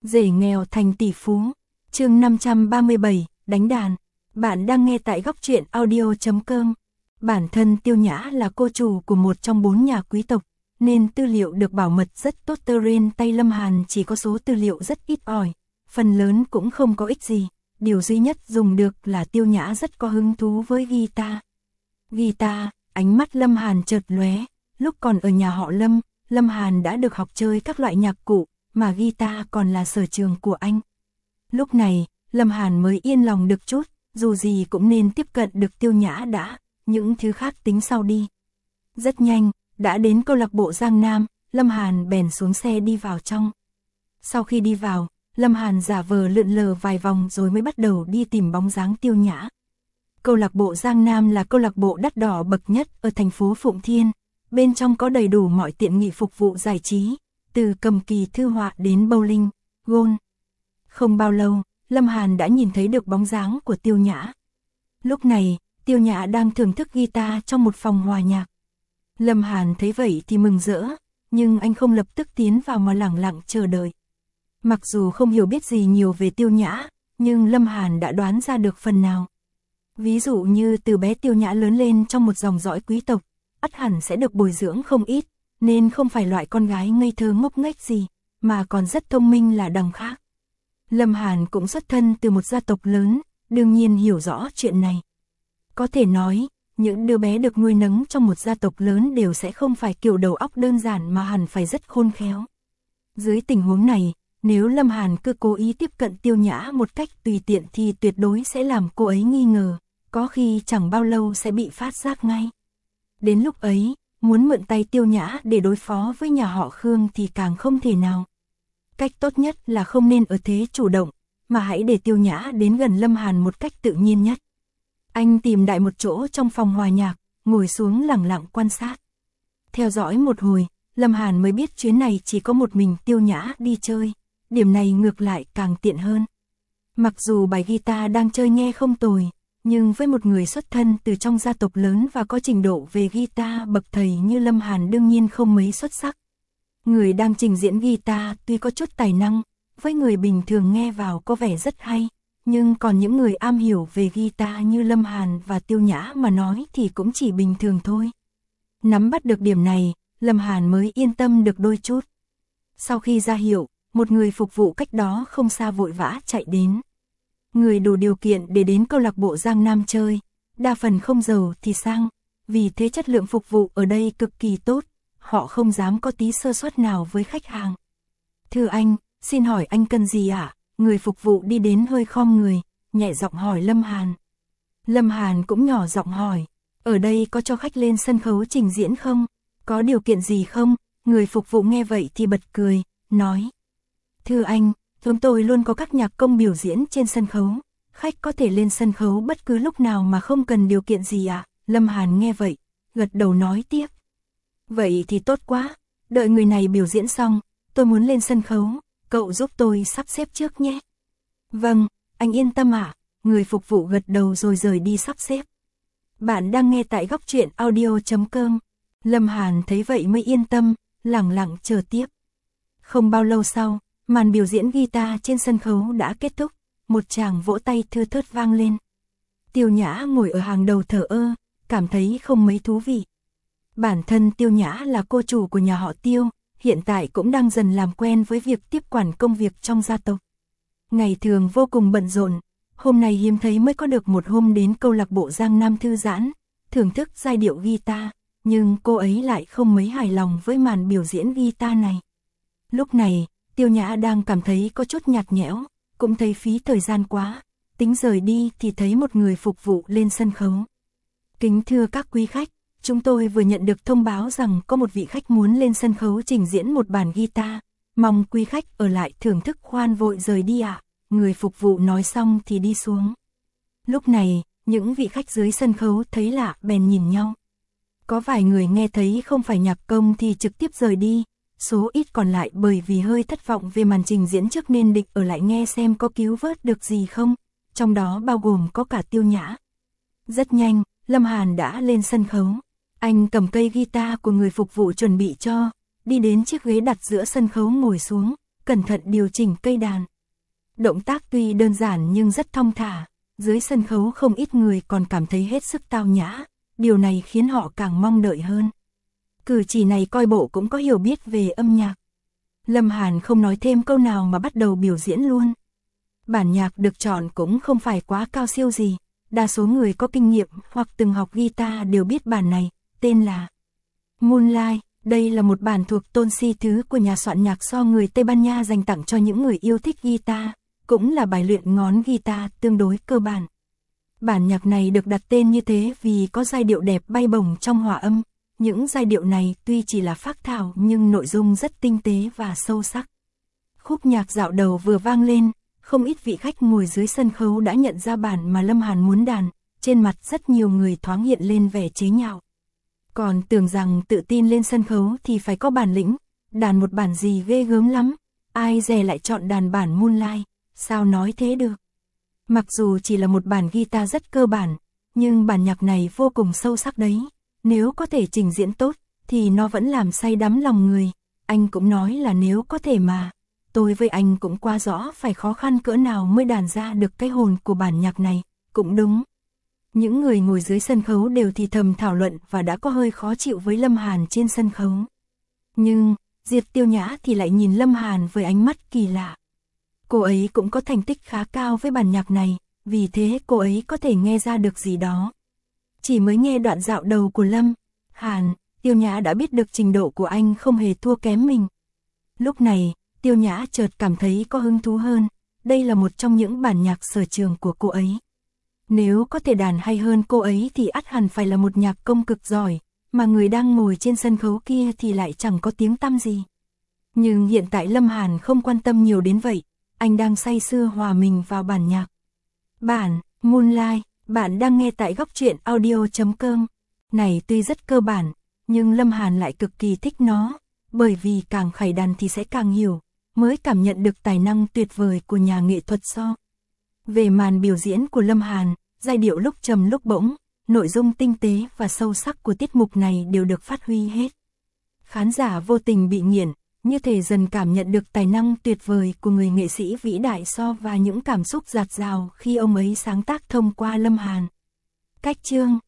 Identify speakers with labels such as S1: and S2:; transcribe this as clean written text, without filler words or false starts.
S1: Rể nghèo thành tỷ phú. Chương 537, đánh đàn. Bạn đang nghe tại góc truyện audio.com. Bản thân Tiêu Nhã là cô chủ của một trong 4 nhà quý tộc, nên tư liệu được bảo mật rất tốt. Trên tay Lâm Hàn chỉ có số tư liệu rất ít ỏi, phần lớn cũng không có ích gì. Điều duy nhất dùng được là Tiêu Nhã rất có hứng thú với guitar. Guitar, ánh mắt Lâm Hàn chợt lóe. Lúc còn ở nhà họ Lâm, Lâm Hàn đã được học chơi các loại nhạc cụ, mà guitar còn là sở trường của anh. Lúc này, Lâm Hàn mới yên lòng được chút, dù gì cũng nên tiếp cận được Tiêu Nhã đã, những thứ khác tính sau đi. Rất nhanh, đã đến câu lạc bộ Giang Nam, Lâm Hàn bèn xuống xe đi vào trong. Sau khi đi vào, Lâm Hàn giả vờ lượn lờ vài vòng rồi mới bắt đầu đi tìm bóng dáng Tiêu Nhã. Câu lạc bộ Giang Nam là câu lạc bộ đắt đỏ bậc nhất ở thành phố Phụng Thiên, bên trong có đầy đủ mọi tiện nghi phục vụ giải trí, từ cầm kỳ thư họa đến bowling, golf. Không bao lâu, Lâm Hàn đã nhìn thấy được bóng dáng của Tiêu Nhã. Lúc này, Tiêu Nhã đang thưởng thức guitar trong một phòng hòa nhạc. Lâm Hàn thấy vậy thì mừng rỡ, nhưng anh không lập tức tiến vào mà lẳng lặng chờ đợi. Mặc dù không hiểu biết gì nhiều về Tiêu Nhã, nhưng Lâm Hàn đã đoán ra được phần nào. Ví dụ như từ bé Tiêu Nhã lớn lên trong một dòng dõi quý tộc, ắt hẳn sẽ được bồi dưỡng không ít, nên không phải loại con gái ngây thơ ngốc nghếch gì, mà còn rất thông minh là đằng khác. Lâm Hàn cũng xuất thân từ một gia tộc lớn, đương nhiên hiểu rõ chuyện này. Có thể nói, những đứa bé được nuôi nấng trong một gia tộc lớn đều sẽ không phải kiểu đầu óc đơn giản mà hẳn phải rất khôn khéo. Dưới tình huống này, nếu Lâm Hàn cứ cố ý tiếp cận Tiêu Nhã một cách tùy tiện thì tuyệt đối sẽ làm cô ấy nghi ngờ, có khi chẳng bao lâu sẽ bị phát giác ngay. Đến lúc ấy, muốn mượn tay Tiêu Nhã để đối phó với nhà họ Khương thì càng không thể nào. Cách tốt nhất là không nên ở thế chủ động, mà hãy để Tiêu Nhã đến gần Lâm Hàn một cách tự nhiên nhất. Anh tìm đại một chỗ trong phòng hòa nhạc, ngồi xuống lẳng lặng quan sát. Theo dõi một hồi, Lâm Hàn mới biết chuyến này chỉ có một mình Tiêu Nhã đi chơi, điểm này ngược lại càng tiện hơn. Mặc dù bài guitar đang chơi nghe không tồi, nhưng với một người xuất thân từ trong gia tộc lớn và có trình độ về guitar bậc thầy như Lâm Hàn đương nhiên không mấy xuất sắc. Người đang trình diễn guitar tuy có chút tài năng, với người bình thường nghe vào có vẻ rất hay, nhưng còn những người am hiểu về guitar như Lâm Hàn và Tiêu Nhã mà nói thì cũng chỉ bình thường thôi. Nắm bắt được điểm này, Lâm Hàn mới yên tâm được đôi chút. Sau khi ra hiệu, một người phục vụ cách đó không xa vội vã chạy đến. Người đủ điều kiện để đến câu lạc bộ Giang Nam chơi, đa phần không giàu thì sang, vì thế chất lượng phục vụ ở đây cực kỳ tốt, họ không dám có tí sơ suất nào với khách hàng. Thưa anh, xin hỏi anh cần gì ạ? Người phục vụ đi đến hơi khom người, nhẹ giọng hỏi Lâm Hàn. Lâm Hàn cũng nhỏ giọng hỏi, ở đây có cho khách lên sân khấu trình diễn không? Có điều kiện gì không? Người phục vụ nghe vậy thì bật cười, nói. Thưa anh, chúng tôi luôn có các nhạc công biểu diễn trên sân khấu, khách có thể lên sân khấu bất cứ lúc nào mà không cần điều kiện gì ạ. Lâm Hàn nghe vậy, gật đầu nói tiếp. Vậy thì tốt quá, đợi người này biểu diễn xong, tôi muốn lên sân khấu, cậu giúp tôi sắp xếp trước nhé. Vâng, anh yên tâm ạ. Người phục vụ gật đầu rồi rời đi sắp xếp. Bạn đang nghe tại góc truyện audio.com. Lâm Hàn thấy vậy mới yên tâm, lẳng lặng chờ tiếp. Không bao lâu sau, màn biểu diễn guitar trên sân khấu đã kết thúc, một tràng vỗ tay thưa thớt vang lên. Tiêu Nhã ngồi ở hàng đầu thờ ơ, cảm thấy không mấy thú vị. Bản thân Tiêu Nhã là cô chủ của nhà họ Tiêu, hiện tại cũng đang dần làm quen với việc tiếp quản công việc trong gia tộc. Ngày thường vô cùng bận rộn, hôm nay hiếm thấy mới có được một hôm đến câu lạc bộ Giang Nam thư giãn, thưởng thức giai điệu guitar, nhưng cô ấy lại không mấy hài lòng với màn biểu diễn guitar này. Lúc này, Tiêu Nhã đang cảm thấy có chút nhạt nhẽo, cũng thấy phí thời gian quá, tính rời đi thì thấy một người phục vụ lên sân khấu. Kính thưa các quý khách, chúng tôi vừa nhận được thông báo rằng có một vị khách muốn lên sân khấu trình diễn một bản guitar, mong quý khách ở lại thưởng thức khoan vội rời đi ạ. Người phục vụ nói xong thì đi xuống. Lúc này, những vị khách dưới sân khấu thấy lạ bèn nhìn nhau. Có vài người nghe thấy không phải nhạc công thì trực tiếp rời đi, số ít còn lại bởi vì hơi thất vọng về màn trình diễn trước nên định ở lại nghe xem có cứu vớt được gì không, trong đó bao gồm có cả Tiêu Nhã. Rất nhanh, Lâm Hàn đã lên sân khấu. Anh cầm cây guitar của người phục vụ chuẩn bị cho, đi đến chiếc ghế đặt giữa sân khấu ngồi xuống, cẩn thận điều chỉnh cây đàn. Động tác tuy đơn giản nhưng rất thong thả, dưới sân khấu không ít người còn cảm thấy hết sức tao nhã, điều này khiến họ càng mong đợi hơn. Cử chỉ này coi bộ cũng có hiểu biết về âm nhạc. Lâm Hàn không nói thêm câu nào mà bắt đầu biểu diễn luôn. Bản nhạc được chọn cũng không phải quá cao siêu gì, đa số người có kinh nghiệm hoặc từng học guitar đều biết bản này, tên là Moonlight. Đây là một bản thuộc tôn si thứ của nhà soạn nhạc do người Tây Ban Nha dành tặng cho những người yêu thích guitar, cũng là bài luyện ngón guitar tương đối cơ bản. Bản nhạc này được đặt tên như thế vì có giai điệu đẹp bay bổng trong hòa âm. Những giai điệu này tuy chỉ là phác thảo nhưng nội dung rất tinh tế và sâu sắc. Khúc nhạc dạo đầu vừa vang lên, không ít vị khách ngồi dưới sân khấu đã nhận ra bản mà Lâm Hàn muốn đàn, trên mặt rất nhiều người thoáng hiện lên vẻ chế nhạo. Còn tưởng rằng tự tin lên sân khấu thì phải có bản lĩnh, đàn một bản gì ghê gớm lắm, ai dè lại chọn đàn bản Moonlight, sao nói thế được. Mặc dù chỉ là một bản guitar rất cơ bản, nhưng bản nhạc này vô cùng sâu sắc đấy. Nếu có thể trình diễn tốt, thì nó vẫn làm say đắm lòng người. Anh cũng nói là nếu có thể mà. Tôi với anh cũng qua rõ phải khó khăn cỡ nào mới đàn ra được cái hồn của bản nhạc này. Cũng đúng. Những người ngồi dưới sân khấu đều thì thầm thảo luận và đã có hơi khó chịu với Lâm Hàn trên sân khấu. Nhưng, Diệp Tiêu Nhã thì lại nhìn Lâm Hàn với ánh mắt kỳ lạ. Cô ấy cũng có thành tích khá cao với bản nhạc này, vì thế cô ấy có thể nghe ra được gì đó. Chỉ mới nghe đoạn dạo đầu của Lâm Hàn, Tiêu Nhã đã biết được trình độ của anh không hề thua kém mình. Lúc này, Tiêu Nhã chợt cảm thấy có hứng thú hơn, đây là một trong những bản nhạc sở trường của cô ấy. Nếu có thể đàn hay hơn cô ấy thì ắt hẳn phải là một nhạc công cực giỏi, mà người đang ngồi trên sân khấu kia thì lại chẳng có tiếng tăm gì. Nhưng hiện tại Lâm Hàn không quan tâm nhiều đến vậy, anh đang say sưa hòa mình vào bản nhạc. Bản Moonlight, bạn đang nghe tại góc truyện audio.com. Này tuy rất cơ bản, nhưng Lâm Hàn lại cực kỳ thích nó, bởi vì càng khải đàn thì sẽ càng hiểu, mới cảm nhận được tài năng tuyệt vời của nhà nghệ thuật so. Về màn biểu diễn của Lâm Hàn, giai điệu lúc trầm lúc bỗng, nội dung tinh tế và sâu sắc của tiết mục này đều được phát huy hết. Khán giả vô tình bị nghiện, như thể dần cảm nhận được tài năng tuyệt vời của người nghệ sĩ vĩ đại So và những cảm xúc dạt dào khi ông ấy sáng tác thông qua Lâm Hàn. Cách chương